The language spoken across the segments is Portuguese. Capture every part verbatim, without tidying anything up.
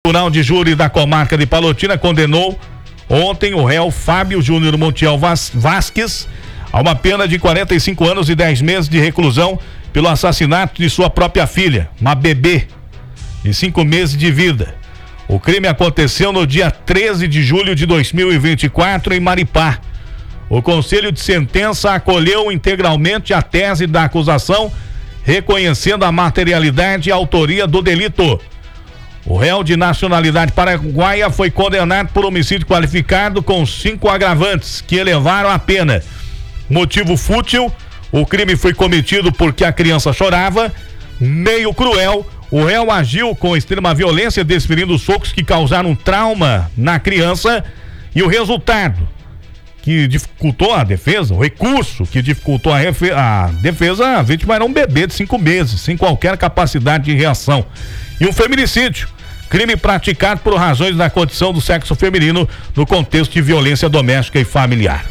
O Tribunal de Júri da Comarca de Palotina condenou ontem o réu Fábio Júnior Montiel Vasques a uma pena de quarenta e cinco anos e dez meses de reclusão pelo assassinato de sua própria filha, uma bebê de cinco meses de vida. O crime aconteceu no dia treze de julho de dois mil e vinte e quatro em Maripá. O Conselho de Sentença acolheu integralmente a tese da acusação, reconhecendo a materialidade e a autoria do delito. O réu de nacionalidade paraguaia foi condenado por homicídio qualificado com cinco agravantes que elevaram a pena. Motivo fútil: o crime foi cometido porque a criança chorava. Meio cruel: o réu agiu com extrema violência, desferindo socos que causaram trauma na criança. E o resultado que dificultou a defesa, o recurso que dificultou a, refe- a defesa, a vítima era um bebê de cinco meses, sem qualquer capacidade de reação. E um feminicídio, crime praticado por razões da condição do sexo feminino no contexto de violência doméstica e familiar.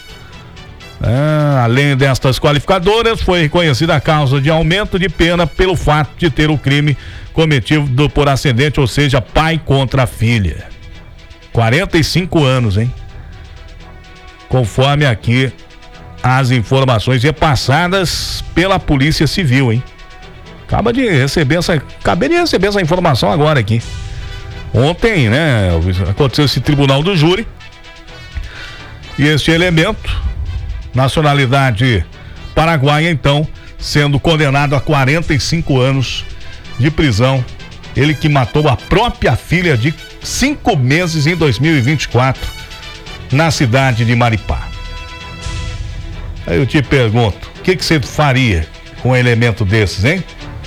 Ah, além destas qualificadoras, foi reconhecida a causa de aumento de pena pelo fato de ter o crime cometido por ascendente, ou seja, pai contra a filha. quarenta e cinco anos, hein? Conforme aqui as informações repassadas pela Polícia Civil, hein? Acaba de receber essa, acabei de receber essa informação agora aqui. Ontem, né, aconteceu esse tribunal do júri. E este elemento, nacionalidade paraguaia, então, sendo condenado a quarenta e cinco anos de prisão. Ele que matou a própria filha de cinco meses em dois mil e vinte e quatro, na cidade de Maripá. Aí eu te pergunto, o que que você faria com um elemento desses, hein?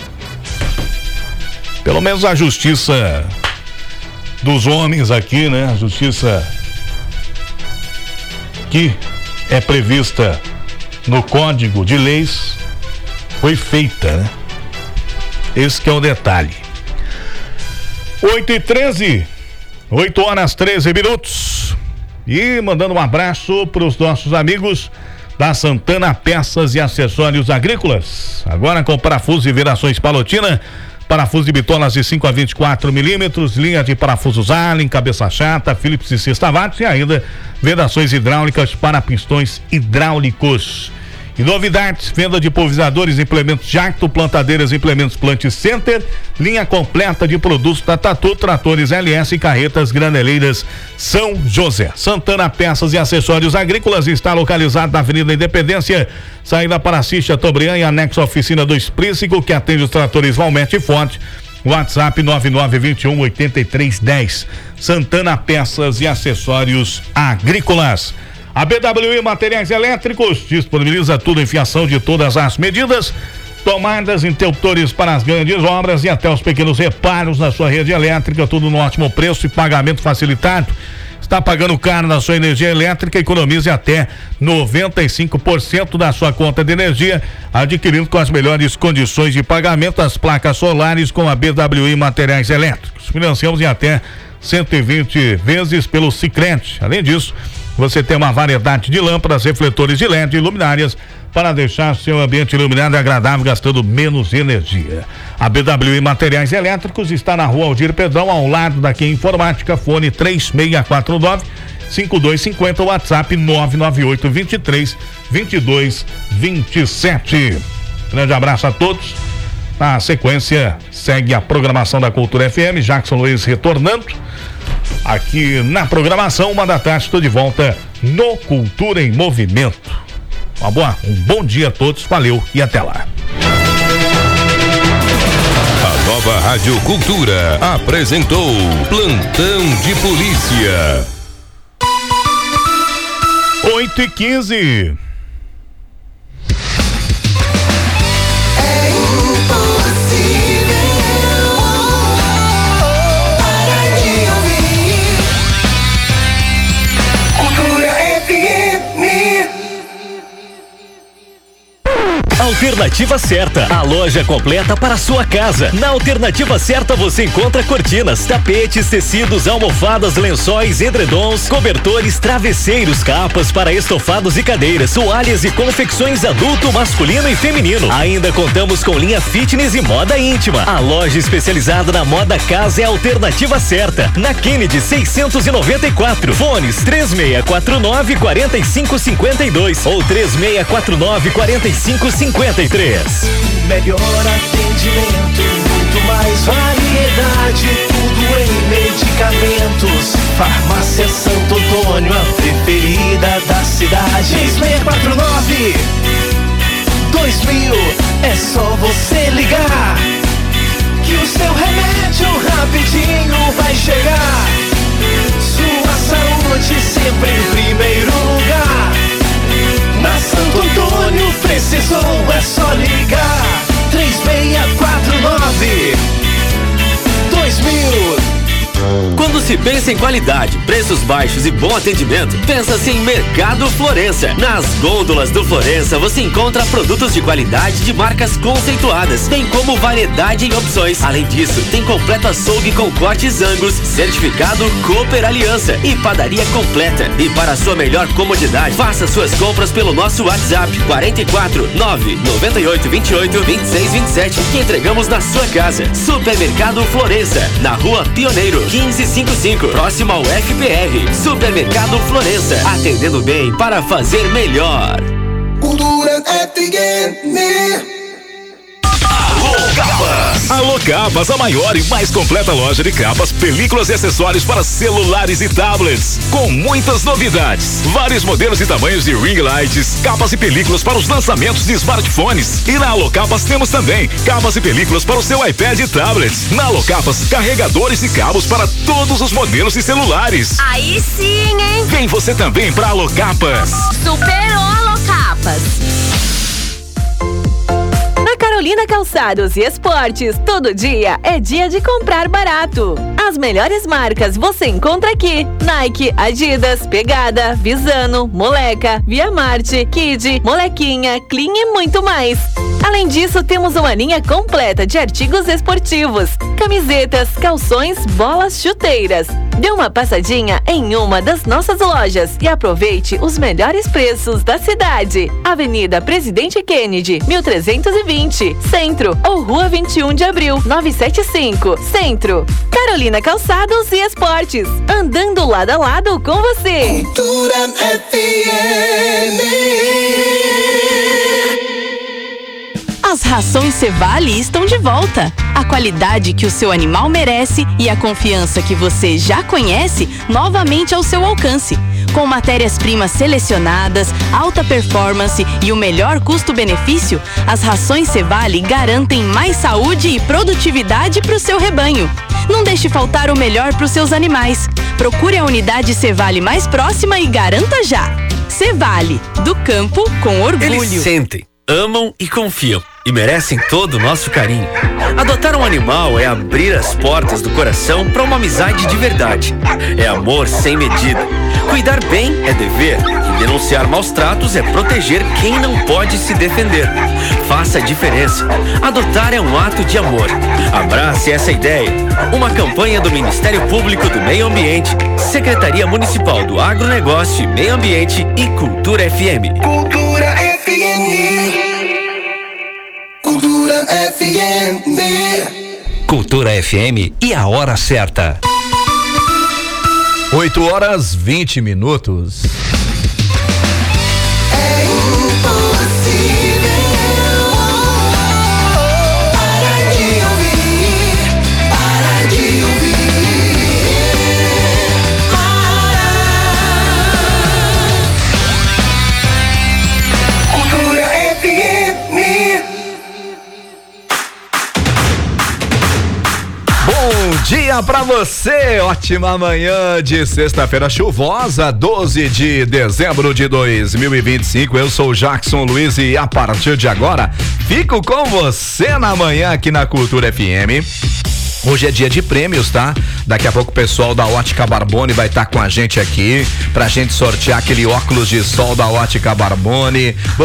Pelo menos a justiça dos homens aqui, né? A justiça que é prevista no Código de Leis foi feita, né? Esse que é o detalhe. oito e treze, oito horas treze minutos. E mandando um abraço para os nossos amigos da Santana Peças e Acessórios Agrícolas. Agora com parafusos e virações Palotina, parafuso de bitolas de cinco a vinte e quatro milímetros, linha de parafusos Allen, cabeça chata, Phillips e cesta watts, e ainda vedações hidráulicas para pistões hidráulicos. E novidades: venda de pulverizadores, implementos Jacto, plantadeiras, implementos Plant Center, linha completa de produtos da Tatu, tratores L S e carretas graneleiras São José. Santana Peças e Acessórios Agrícolas está localizado na Avenida Independência, saída para Assis Chateaubriand, e anexo à oficina do Esprícico, que atende os tratores Valmete e Forte. WhatsApp nove nove dois um oito três um zero. Santana Peças e Acessórios Agrícolas. A B W I Materiais Elétricos disponibiliza tudo em fiação de todas as medidas, tomadas, interruptores para as grandes obras e até os pequenos reparos na sua rede elétrica, tudo no ótimo preço e pagamento facilitado. Está pagando caro na sua energia elétrica? Economize até noventa e cinco por cento da sua conta de energia, adquirindo com as melhores condições de pagamento as placas solares com a B W I Materiais Elétricos. Financiamos em até cento e vinte vezes pelo Sicredi. Além disso, você tem uma variedade de lâmpadas, refletores de L E D e luminárias para deixar seu ambiente iluminado e agradável, gastando menos energia. A B W I Materiais Elétricos está na rua Aldir Pedrão, ao lado da Q Informática. Fone três seis quatro nove, cinco dois cinco zero, WhatsApp nove nove oito dois três, dois dois dois sete. Grande abraço a todos. Na sequência, segue a programação da Cultura F M. Jackson Luiz retornando aqui na programação. Uma da tarde, estou de volta no Cultura em Movimento. Uma boa, um bom dia a todos, valeu e até lá. A nova Rádio Cultura apresentou Plantão de Polícia. oito e quinze. Alternativa Certa, a loja completa para a sua casa. Na Alternativa Certa você encontra cortinas, tapetes, tecidos, almofadas, lençóis, edredons, cobertores, travesseiros, capas para estofados e cadeiras, toalhas e confecções adulto, masculino e feminino. Ainda contamos com linha fitness e moda íntima. A loja especializada na moda casa é a Alternativa Certa, na Kennedy seiscentos e noventa e quatro. Fones três seis quatro nove, quatro cinco cinco dois ou três seis quatro nove, quatro cinco cinco três. Melhor atendimento, muito mais variedade, tudo em medicamentos. Farmácia Santo Antônio, a preferida da cidade. três seis quatro nove, dois mil, é só você ligar, que o seu remédio rapidinho vai chegar. Sua saúde sempre em primeiro lugar. Na Santo Antônio precisou, é só ligar. três seis quatro nove, dois mil. Quando se pensa em qualidade, preços baixos e bom atendimento, pensa-se em Mercado Florença. Nas gôndolas do Florença você encontra produtos de qualidade de marcas conceituadas, bem como variedade em opções. Além disso, tem completo açougue com cortes Angus, certificado Cooper Aliança e padaria completa. E para sua melhor comodidade, faça suas compras pelo nosso WhatsApp quatro quatro nove, nove oito dois oito, dois seis dois sete, que entregamos na sua casa. Supermercado Florença, na Rua Pioneiro quinze cinquenta e cinco, próximo ao F P R. Supermercado Florença, atendendo bem para fazer melhor. Cultura F M. Alô Capas! Alô Capas, a maior e mais completa loja de capas, películas e acessórios para celulares e tablets, com muitas novidades. Vários modelos e tamanhos de ring lights, capas e películas para os lançamentos de smartphones. E na Alô Capas temos também capas e películas para o seu iPad e tablets. Na Alô Capas, carregadores e cabos para todos os modelos de celulares. Aí sim, hein? Vem você também para Alô Capas. Superou Alô Capas. Carolina Calçados e Esportes, todo dia é dia de comprar barato. As melhores marcas você encontra aqui: Nike, Adidas, Pegada, Visano, Moleca, Via Marte, Kid, Molequinha, Clean e muito mais. Além disso, temos uma linha completa de artigos esportivos, camisetas, calções, bolas, chuteiras. Dê uma passadinha em uma das nossas lojas e aproveite os melhores preços da cidade. Avenida Presidente Kennedy, mil trezentos e vinte, Centro, ou Rua vinte e um de abril, novecentos e setenta e cinco, Centro. Carolina Calçados e Esportes, andando lado a lado com você. Cultura F M. As rações Cevale estão de volta. A qualidade que o seu animal merece e a confiança que você já conhece novamente ao seu alcance. Com matérias-primas selecionadas, alta performance e o melhor custo-benefício, as rações Cevale garantem mais saúde e produtividade para o seu rebanho. Não deixe faltar o melhor para os seus animais. Procure a unidade Cevale mais próxima e garanta já. Cevale, do campo com orgulho. Eles sentem, amam e confiam e merecem todo o nosso carinho. Adotar um animal é abrir as portas do coração para uma amizade de verdade. É amor sem medida. Cuidar bem é dever e denunciar maus tratos é proteger quem não pode se defender. Faça a diferença. Adotar é um ato de amor. Abrace essa ideia. Uma campanha do Ministério Público do Meio Ambiente, Secretaria Municipal do Agronegócio e Meio Ambiente e Cultura F M. Cultura F M. Cultura F M. Cultura F M e a hora certa. oito horas vinte minutos. É impossível para de ouvir, para de ouvir. Cultura F M. Bom dia pra você, ótima manhã de sexta-feira chuvosa, doze de dezembro de dois mil e vinte e cinco. Eu sou Jackson Luiz e a partir de agora fico com você na manhã aqui na Cultura F M. Hoje é dia de prêmios, tá? Daqui a pouco o pessoal da Ótica Barbone vai estar tá com a gente aqui pra gente sortear aquele óculos de sol da Ótica Barbone.